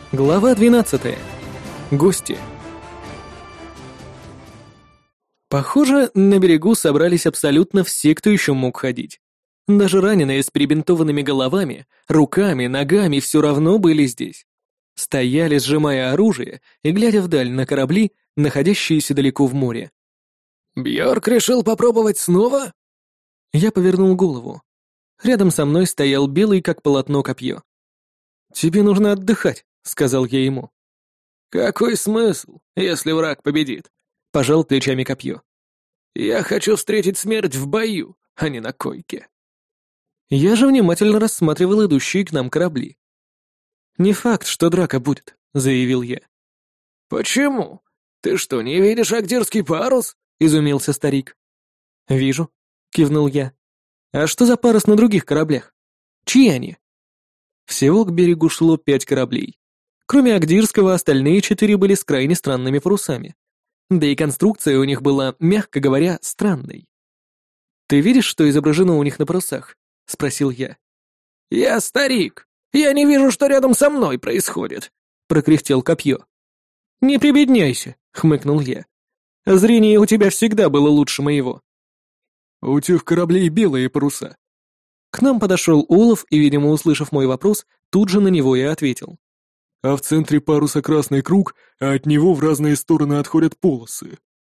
Глава 12. Гости. Похоже, на берегу собрались абсолютно все, кто еще мог ходить. Даже раненые с перебинтованными головами, руками, ногами все равно были здесь. Стояли, сжимая оружие и глядя вдаль на корабли, находящиеся далеко в море. «Бьорк решил попробовать снова?» Я повернул голову. Рядом со мной стоял белый, как полотно, копье. «Тебе нужно отдыхать», — сказал я ему. «Какой смысл, если враг победит?» — пожал плечами копье. «Я хочу встретить смерть в бою, а не на койке». Я же внимательно рассматривал идущие к нам корабли. «Не факт, что драка будет», — заявил я. «Почему? Ты что, не видишь Агдирский парус?» — изумился старик. «Вижу», — кивнул я. «А что за парус на других кораблях? Чьи они?» Всего к берегу шло 5 кораблей. Кроме Агдирского, остальные 4 были с крайне странными парусами. Да и конструкция у них была, мягко говоря, странной. «Ты видишь, что изображено у них на парусах?» — спросил я. «Я старик. Я не вижу, что рядом со мной происходит», — прокряхтел копье. «Не прибедняйся», — хмыкнул я. «Зрение у тебя всегда было лучше моего». «У тех кораблей белые паруса». К нам подошел Олаф и, видимо, услышав мой вопрос, тут же на него и ответил. «А в центре паруса красный круг, а от него в разные стороны отходят полосы».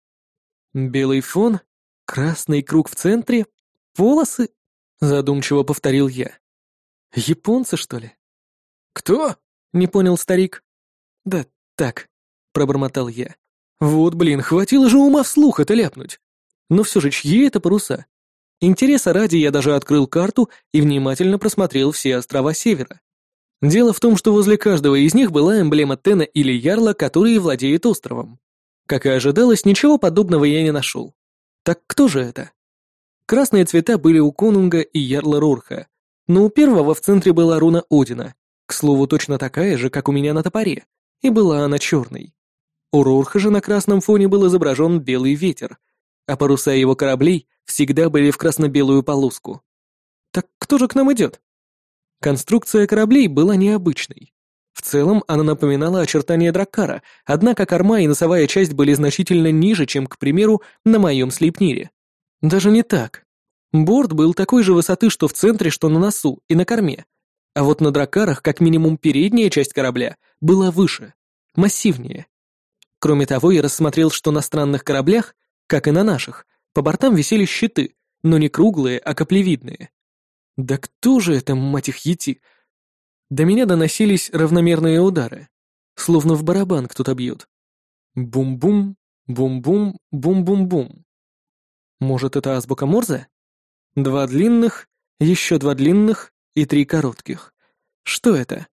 «Белый фон, красный круг в центре, полосы?» — задумчиво повторил я. «Японцы, что ли?» «Кто?» — не понял старик. «Да так», — пробормотал я. «Вот, блин, хватило же ума вслух это ляпнуть. Но все же, чьи это паруса? Интереса ради я даже открыл карту и внимательно просмотрел все острова Севера. Дело в том, что возле каждого из них была эмблема Тена или Ярла, который владеет островом. Как и ожидалось, ничего подобного я не нашел. Так кто же это? Красные цвета были у Конунга и Ярла Рорха, но у первого в центре была руна Одина, к слову, точно такая же, как у меня на топоре, и была она черной. У Рорха же на красном фоне был изображен белый ветер, а паруса его кораблей всегда были в красно-белую полоску. Так кто же к нам идет? Конструкция кораблей была необычной. В целом она напоминала очертания драккара, однако корма и носовая часть были значительно ниже, чем, к примеру, на моем слейпнире. Даже не так. Борт был такой же высоты, что в центре, что на носу и на корме. А вот на драккарах, как минимум, передняя часть корабля была выше, массивнее. Кроме того, я рассмотрел, что на странных кораблях, как и на наших, по бортам висели щиты, но не круглые, а каплевидные. Да кто же это, мать их, ети? До меня доносились равномерные удары, словно в барабан кто-то бьет. Бум-бум, бум-бум, бум-бум-бум. Может, это азбука Морзе? 2 длинных, еще 2 длинных и 3 коротких. Что это?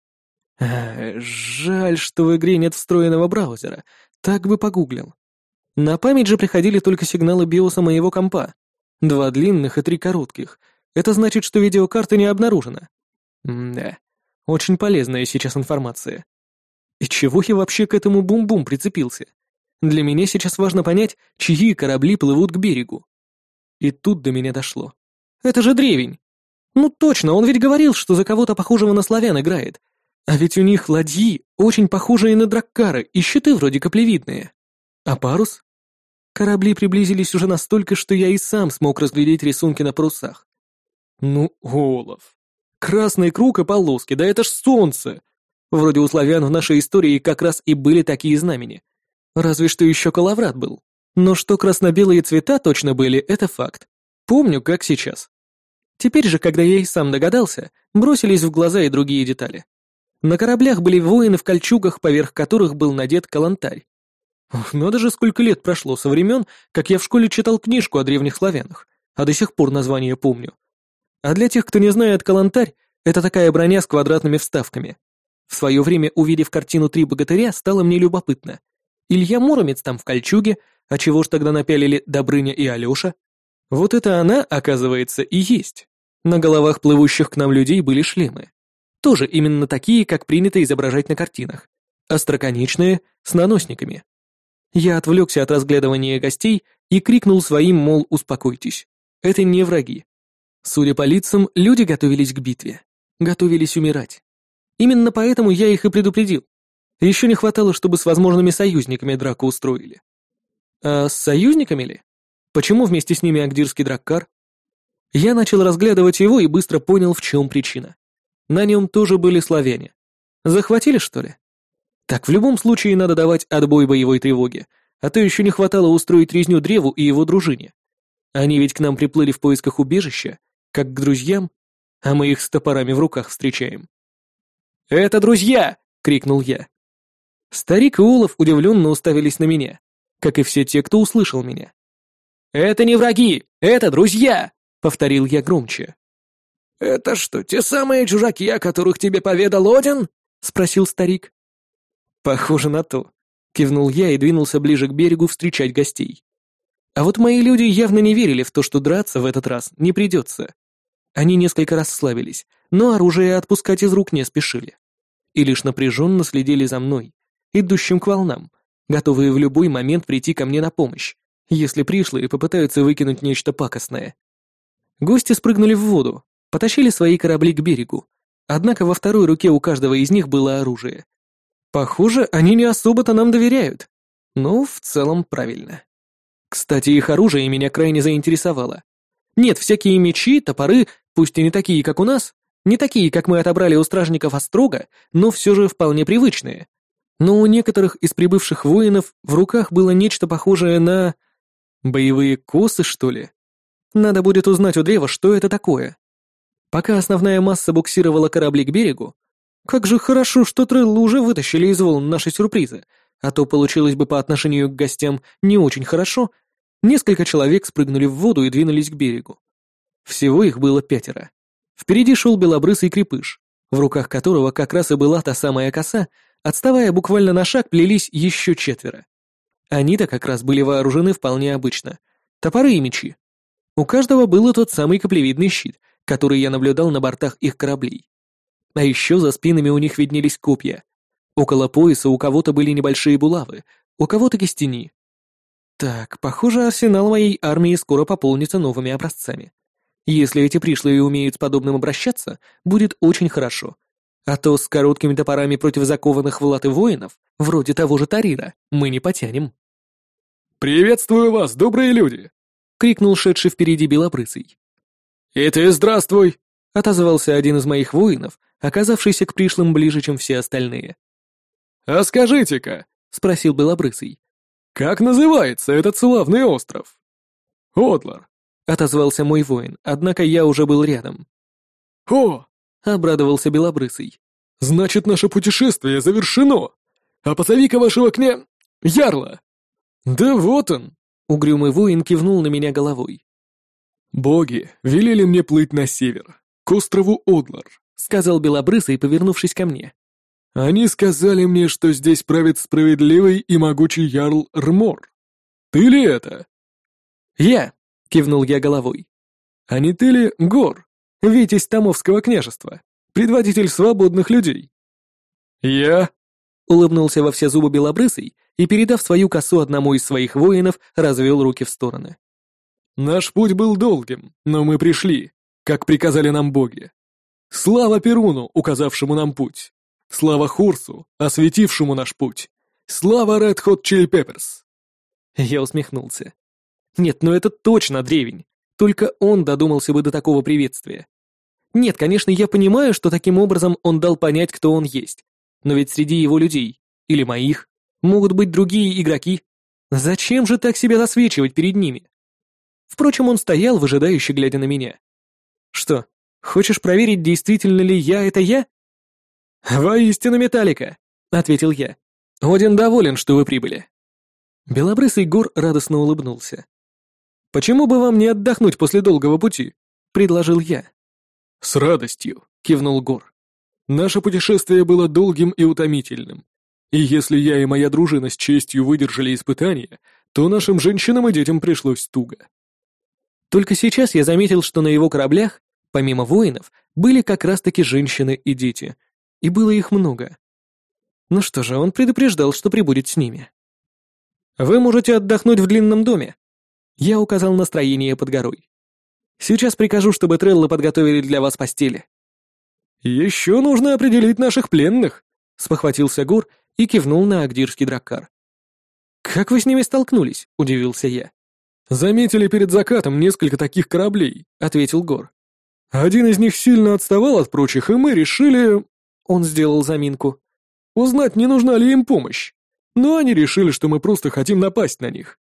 Жаль, что в игре нет встроенного браузера. Так бы погуглил. На память же приходили только сигналы биоса моего компа. 2 длинных и 3 коротких. Это значит, что видеокарта не обнаружена. Да, очень полезная сейчас информация. И чего я вообще к этому бум-бум прицепился? Для меня сейчас важно понять, чьи корабли плывут к берегу. И тут до меня дошло. Это же древень. Ну точно, он ведь говорил, что за кого-то похожего на славян играет. А ведь у них ладьи, очень похожие на драккары, и щиты вроде каплевидные. А парус? Корабли приблизились уже настолько, что я и сам смог разглядеть рисунки на парусах. Ну, Олаф. Красный круг и полоски, да это ж солнце. Вроде у славян в нашей истории как раз и были такие знамени. Разве что еще коловрат был. Но что красно-белые цвета точно были, это факт. Помню, как сейчас. Теперь же, когда я и сам догадался, бросились в глаза и другие детали. На кораблях были воины в кольчугах, поверх которых был надет калантарь. Надо же, сколько лет прошло со времен, как я в школе читал книжку о древних славянах, а до сих пор название помню. А для тех, кто не знает, калантарь — это такая броня с квадратными вставками. В свое время, увидев картину «Три богатыря», стало мне любопытно. Илья Муромец там в кольчуге, а чего ж тогда напялили Добрыня и Алеша? Вот это она, оказывается, и есть. На головах плывущих к нам людей были шлемы. Тоже именно такие, как принято изображать на картинах. Остроконечные, с наносниками. Я отвлекся от разглядывания гостей и крикнул своим, мол, успокойтесь. Это не враги. Судя по лицам, люди готовились к битве. Готовились умирать. Именно поэтому я их и предупредил. Еще не хватало, чтобы с возможными союзниками драку устроили. А с союзниками ли? Почему вместе с ними агдирский драккар? Я начал разглядывать его и быстро понял, в чем причина. На нем тоже были славяне. Захватили, что ли? Так в любом случае надо давать отбой боевой тревоге, а то еще не хватало устроить резню Древу и его дружине. Они ведь к нам приплыли в поисках убежища, как к друзьям, а мы их с топорами в руках встречаем. «Это друзья!» — крикнул я. Старик и Олаф удивленно уставились на меня, как и все те, кто услышал меня. «Это не враги, это друзья!» — повторил я громче. «Это что, те самые чужаки, о которых тебе поведал Один?» — спросил старик. «Похоже на то», — кивнул я и двинулся ближе к берегу встречать гостей. А вот мои люди явно не верили в то, что драться в этот раз не придется. Они несколько расслабились, но оружие отпускать из рук не спешили. И лишь напряженно следили за мной, идущим к волнам, готовые в любой момент прийти ко мне на помощь, если пришлые попытаются выкинуть нечто пакостное. Гости спрыгнули в воду, потащили свои корабли к берегу, однако во второй руке у каждого из них было оружие. Похоже, они не особо-то нам доверяют. Но в целом правильно. Кстати, их оружие меня крайне заинтересовало. Нет, всякие мечи, топоры, пусть и не такие, как у нас, не такие, как мы отобрали у стражников Острога, но все же вполне привычные. Но у некоторых из прибывших воинов в руках было нечто похожее на... боевые косы, что ли? Надо будет узнать у Древа, что это такое. Пока основная масса буксировала корабли к берегу, как же хорошо, что Треллы уже вытащили из волн наши сюрпризы, а то получилось бы по отношению к гостям не очень хорошо. Несколько человек спрыгнули в воду и двинулись к берегу. Всего их было 5. Впереди шел белобрысый крепыш, в руках которого как раз и была та самая коса, отставая буквально на шаг плелись еще 4. Они-то как раз были вооружены вполне обычно. Топоры и мечи. У каждого был тот самый каплевидный щит, который я наблюдал на бортах их кораблей. А еще за спинами у них виднелись копья. Около пояса у кого-то были небольшие булавы, у кого-то кистени. Так, похоже, арсенал моей армии скоро пополнится новыми образцами. Если эти пришлые умеют с подобным обращаться, будет очень хорошо. А то с короткими топорами против закованных в латы воинов, вроде того же Тарира, мы не потянем. «Приветствую вас, добрые люди!» — крикнул шедший впереди белобрысый. «И ты здравствуй!» — отозвался один из моих воинов, оказавшийся к пришлым ближе, чем все остальные. «А скажите-ка», — спросил белобрысый, — «как называется этот славный остров?» «Одлар», — отозвался мой воин, однако я уже был рядом. «О!» — обрадовался белобрысый. «Значит, наше путешествие завершено! А позови-ка вашего Ярла!» «Да вот он!» — угрюмый воин кивнул на меня головой. «Боги велели мне плыть на север, к острову Одлар», — сказал белобрысый, повернувшись ко мне. «Они сказали мне, что здесь правит справедливый и могучий ярл Рмор. Ты ли это?» «Я», — кивнул я головой. «А не ты ли Гор, витязь Томовского княжества, предводитель свободных людей?» «Я», — улыбнулся во все зубы белобрысый и, передав свою косу одному из своих воинов, развел руки в стороны. «Наш путь был долгим, но мы пришли, как приказали нам боги. Слава Перуну, указавшему нам путь. Слава Хурсу, осветившему наш путь. Слава Red Hot Chili Peppers!» Я усмехнулся. Нет, ну это точно древень. Только он додумался бы до такого приветствия. Нет, конечно, я понимаю, что таким образом он дал понять, кто он есть. Но ведь среди его людей, или моих, могут быть другие игроки. Зачем же так себя засвечивать перед ними? Впрочем, он стоял, выжидающе глядя на меня. Что, хочешь проверить, действительно ли я — это я? «Воистину, Металлика», — ответил я. «Один доволен, что вы прибыли». Белобрысый Гор радостно улыбнулся. «Почему бы вам не отдохнуть после долгого пути?» — предложил я. «С радостью», — кивнул Гор. «Наше путешествие было долгим и утомительным. И если я и моя дружина с честью выдержали испытания, то нашим женщинам и детям пришлось туго». Только сейчас я заметил, что на его кораблях, помимо воинов, были как раз-таки женщины и дети. И было их много. Ну что же, он предупреждал, что прибудет с ними. «Вы можете отдохнуть в длинном доме», — я указал на строение под горой. «Сейчас прикажу, чтобы Треллы подготовили для вас постели». «Еще нужно определить наших пленных», — спохватился Гор и кивнул на агдирский драккар. «Как вы с ними столкнулись?» — удивился я. «Заметили перед закатом несколько таких кораблей», — ответил Гор. «Один из них сильно отставал от прочих, и мы решили...» Он сделал заминку. «Узнать, не нужна ли им помощь. Но они решили, что мы просто хотим напасть на них».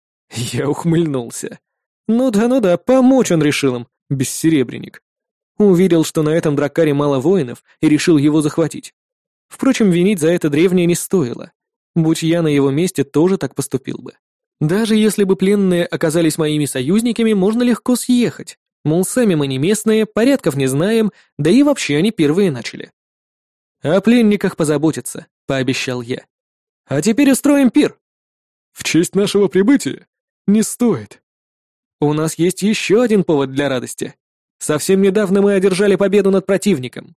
Я ухмыльнулся. Ну да, помочь он решил им, бессеребренник. Увидел, что на этом драккаре мало воинов, и решил его захватить. Впрочем, винить за это древнее не стоило. Будь я на его месте, тоже так поступил бы. Даже если бы пленные оказались моими союзниками, можно легко съехать. Мол, сами мы не местные, порядков не знаем, да и вообще они первые начали. «О пленниках позаботиться», — пообещал я. «А теперь устроим пир». «В честь нашего прибытия? Не стоит». «У нас есть еще один повод для радости. Совсем недавно мы одержали победу над противником».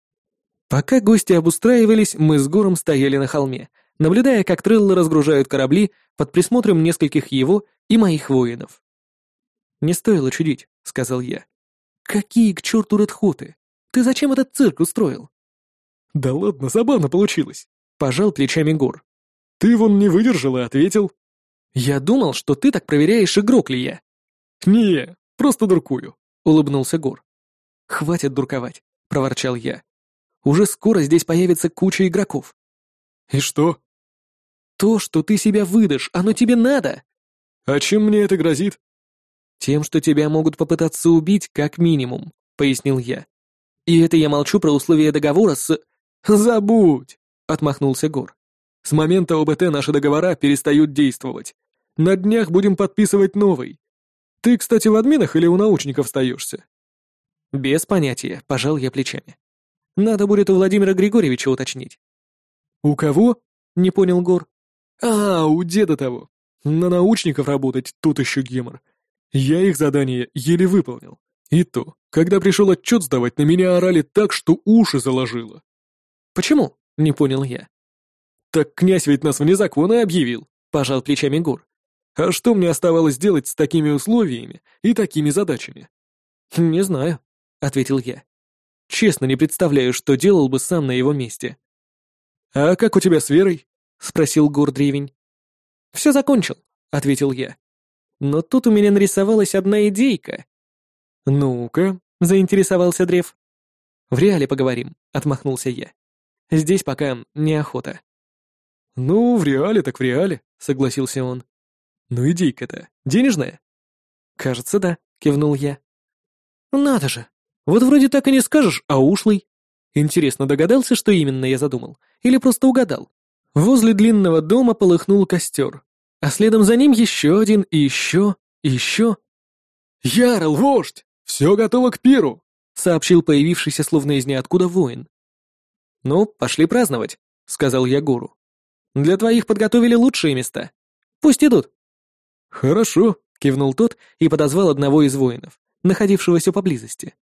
Пока гости обустраивались, мы с Гором стояли на холме, наблюдая, как треллы разгружают корабли под присмотром нескольких его и моих воинов. «Не стоило чудить», — сказал я. «Какие к черту редхоты? Ты зачем этот цирк устроил?» «Да ладно, забавно получилось», — пожал плечами Гор. «Ты вон не выдержал и ответил». «Я думал, что ты так проверяешь, игрок ли я». «Не, просто дуркую», — улыбнулся Гор. «Хватит дурковать», — проворчал я. «Уже скоро здесь появится куча игроков». «И что?» «То, что ты себя выдашь, оно тебе надо». «А чем мне это грозит?» «Тем, что тебя могут попытаться убить, как минимум», — пояснил я. «И это я молчу про условия договора с...» «Забудь!» — отмахнулся Гор. «С момента ОБТ наши договора перестают действовать. На днях будем подписывать новый. Ты, кстати, в админах или у научников остаешься?» «Без понятия», — пожал я плечами. «Надо будет у Владимира Григорьевича уточнить». «У кого?» — не понял Гор. «А, у деда того. На научников работать тут еще гемор. Я их задание еле выполнил. И то, когда пришел отчет сдавать, на меня орали так, что уши заложило». «Почему?» — не понял я. «Так князь ведь нас вне закона объявил», — пожал плечами Гор. «А что мне оставалось делать с такими условиями и такими задачами?» «Не знаю», — ответил я. «Честно не представляю, что делал бы сам на его месте». «А как у тебя с Верой?» — спросил Гор Древень. «Все закончил», — ответил я. «Но тут у меня нарисовалась одна идейка». «Ну-ка», — заинтересовался Древ. «В реале поговорим», — отмахнулся я. «Здесь пока неохота». «Ну, в реале так в реале», — согласился он. «Ну, идейка-то денежная?» «Кажется, да», — кивнул я. «Надо же! Вот вроде так и не скажешь, а ушлый. Интересно, догадался, что именно я задумал? Или просто угадал?» Возле длинного дома полыхнул костер, а следом за ним еще один и еще, и еще. «Ярл, вождь! Все готово к пиру!» — сообщил появившийся словно из ниоткуда воин. «Ну, пошли праздновать», — сказал я Гору. «Для твоих подготовили лучшие места. Пусть идут». «Хорошо», — кивнул тот и подозвал одного из воинов, находившегося поблизости.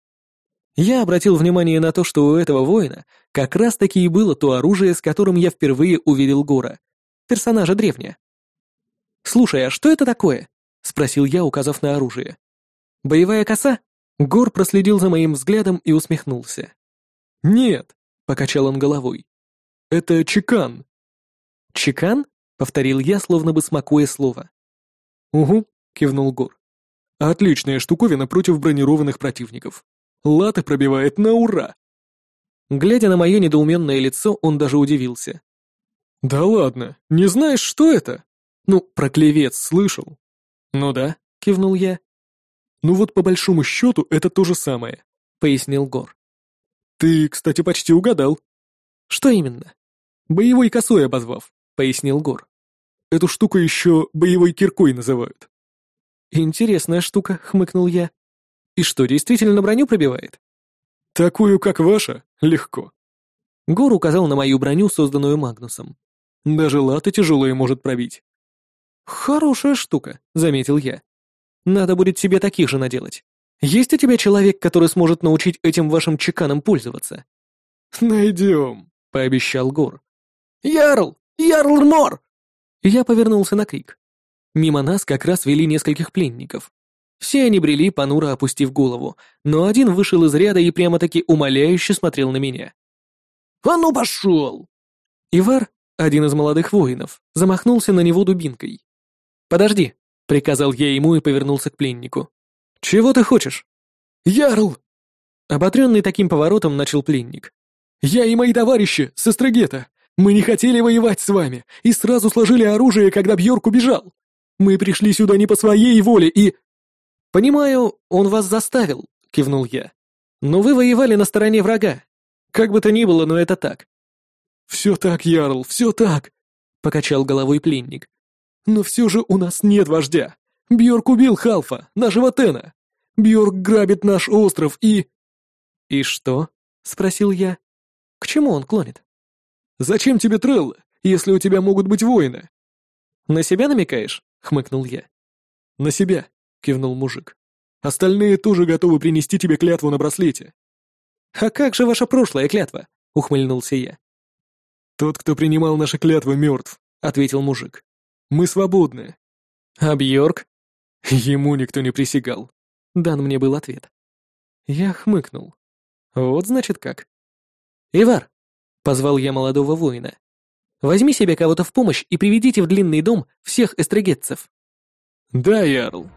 Я обратил внимание на то, что у этого воина как раз-таки и было то оружие, с которым я впервые увидел Гора, персонажа древня. «Слушай, а что это такое?» — спросил я, указав на оружие. «Боевая коса?» Гор проследил за моим взглядом и усмехнулся. «Нет», — покачал он головой. «Это чекан». «Чекан?» — повторил я, словно бы смакуя слово. «Угу», — кивнул Гор. «Отличная штуковина против бронированных противников. Латы пробивает на ура!» Глядя на мое недоуменное лицо, он даже удивился. «Да ладно, не знаешь, что это? Ну, про клевец слышал?» «Ну да», — кивнул я. «Ну вот по большому счету это то же самое», — пояснил Гор. «Ты, кстати, почти угадал». «Что именно?» «Боевой косой обозвав», — пояснил Гор. «Эту штуку еще боевой киркой называют». «Интересная штука», — хмыкнул я. «И что, действительно броню пробивает?» «Такую, как ваша, легко». Гор указал на мою броню, созданную Магнусом. «Даже латы тяжелые может пробить». «Хорошая штука», — заметил я. «Надо будет себе таких же наделать. Есть у тебя человек, который сможет научить этим вашим чеканом пользоваться?» «Найдем», — пообещал Гор. «Ярл! Ярл Мор!» Я повернулся на крик. Мимо нас как раз вели нескольких пленников. Все они брели, понуро опустив голову, но один вышел из ряда и прямо-таки умоляюще смотрел на меня. «А ну пошел!» Ивар, один из молодых воинов, замахнулся на него дубинкой. «Подожди», — приказал я ему и повернулся к пленнику. «Чего ты хочешь?» «Ярл!» Оботренный таким поворотом начал пленник. «Я и мои товарищи с Эстрагета. Мы не хотели воевать с вами и сразу сложили оружие, когда Бьорк убежал. Мы пришли сюда не по своей воле и...» «Понимаю, он вас заставил», — кивнул я. «Но вы воевали на стороне врага. Как бы то ни было, но это так». «Все так, Ярл, все так», — покачал головой пленник. «Но все же у нас нет вождя. Бьорк убил Халфа, нашего Тена. Бьорк грабит наш остров и...» «И что?» — спросил я. «К чему он клонит?» «Зачем тебе Трелла, если у тебя могут быть воины?» «На себя намекаешь?» — хмыкнул я. «На себя», — кивнул мужик. «Остальные тоже готовы принести тебе клятву на браслете». «А как же ваша прошлая клятва?» — ухмыльнулся я. «Тот, кто принимал наши клятвы, мертв», — ответил мужик. «Мы свободны». «А Бьорк?» «Ему никто не присягал», — дан мне был ответ. Я хмыкнул. «Вот значит как». «Ивар!» — позвал я молодого воина. «Возьми себе кого-то в помощь и приведите в длинный дом всех эстрагетцев». «Да, Ярл».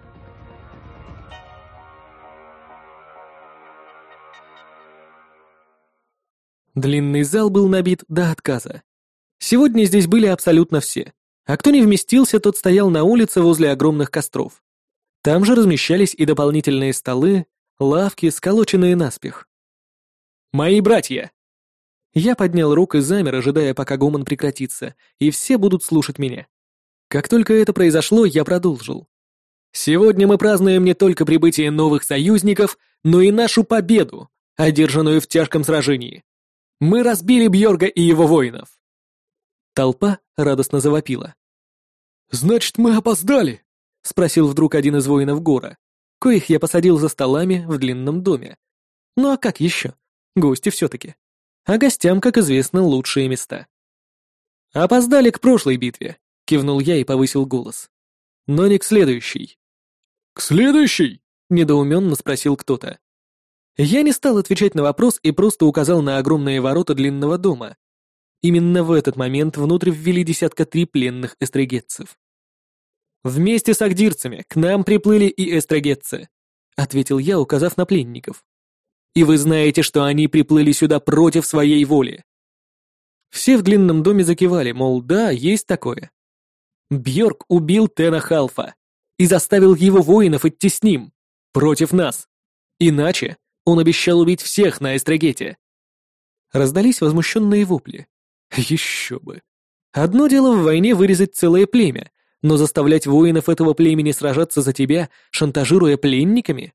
Длинный зал был набит до отказа. Сегодня здесь были абсолютно все, а кто не вместился, тот стоял на улице возле огромных костров. Там же размещались и дополнительные столы, лавки, сколоченные наспех. «Мои братья!» Я поднял руку и замер, ожидая, пока гомон прекратится, и все будут слушать меня. Как только это произошло, я продолжил. «Сегодня мы празднуем не только прибытие новых союзников, но и нашу победу, одержанную в тяжком сражении. Мы разбили Бьорга и его воинов!» Толпа радостно завопила. «Значит, мы опоздали?» — спросил вдруг один из воинов Гора, коих я посадил за столами в длинном доме. Ну а как еще? Гости все-таки. А гостям, как известно, лучшие места. «Опоздали к прошлой битве», — кивнул я и повысил голос. «Но не к следующей». «К следующей?» — недоуменно спросил кто-то. Я не стал отвечать на вопрос и просто указал на огромные ворота длинного дома. Именно в этот момент внутрь ввели 3 пленных эстрагетцев. «Вместе с агдирцами к нам приплыли и эстрагетцы», — ответил я, указав на пленников. «И вы знаете, что они приплыли сюда против своей воли». Все в длинном доме закивали, мол, да, есть такое. Бьорк убил Тена Халфа и заставил его воинов идти с ним, против нас. Иначе он обещал убить всех на Эстрагете. Раздались возмущенные вопли. Еще бы. Одно дело в войне вырезать целое племя, но заставлять воинов этого племени сражаться за тебя, шантажируя пленниками?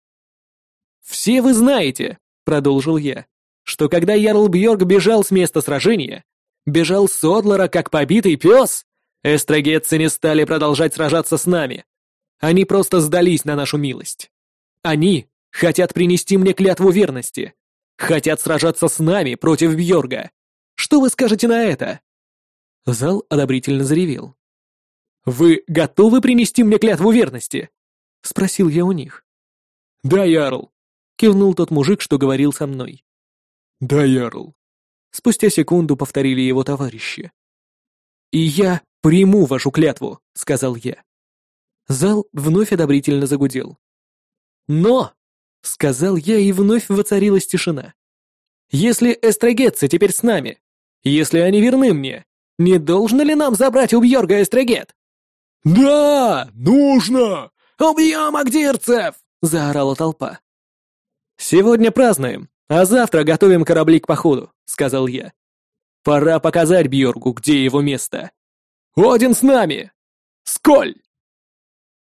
«Все вы знаете», — продолжил я, «что когда Ярл Бьорк бежал с места сражения, бежал с Одлара как побитый пес, эстрагетцы не стали продолжать сражаться с нами. Они просто сдались на нашу милость. Они хотят принести мне клятву верности, хотят сражаться с нами против Бьорга. Что вы скажете на это?» Зал одобрительно заревел. «Вы готовы принести мне клятву верности?» — спросил я у них. «Да, Ярл», — кивнул тот мужик, что говорил со мной. «Да, Ярл». Спустя секунду повторили его товарищи. «И я приму вашу клятву», — сказал я. Зал вновь одобрительно загудел. «Но», — сказал я, и вновь воцарилась тишина. «Если эстрагетцы теперь с нами, если они верны мне, не должно ли нам забрать у Бьорга эстрагет?» «Да, нужно! Убьем агдирцев!» — заорала толпа. «Сегодня празднуем, а завтра готовим корабли к походу», — сказал я. «Пора показать Бьоргу, где его место. Один с нами! Сколь!»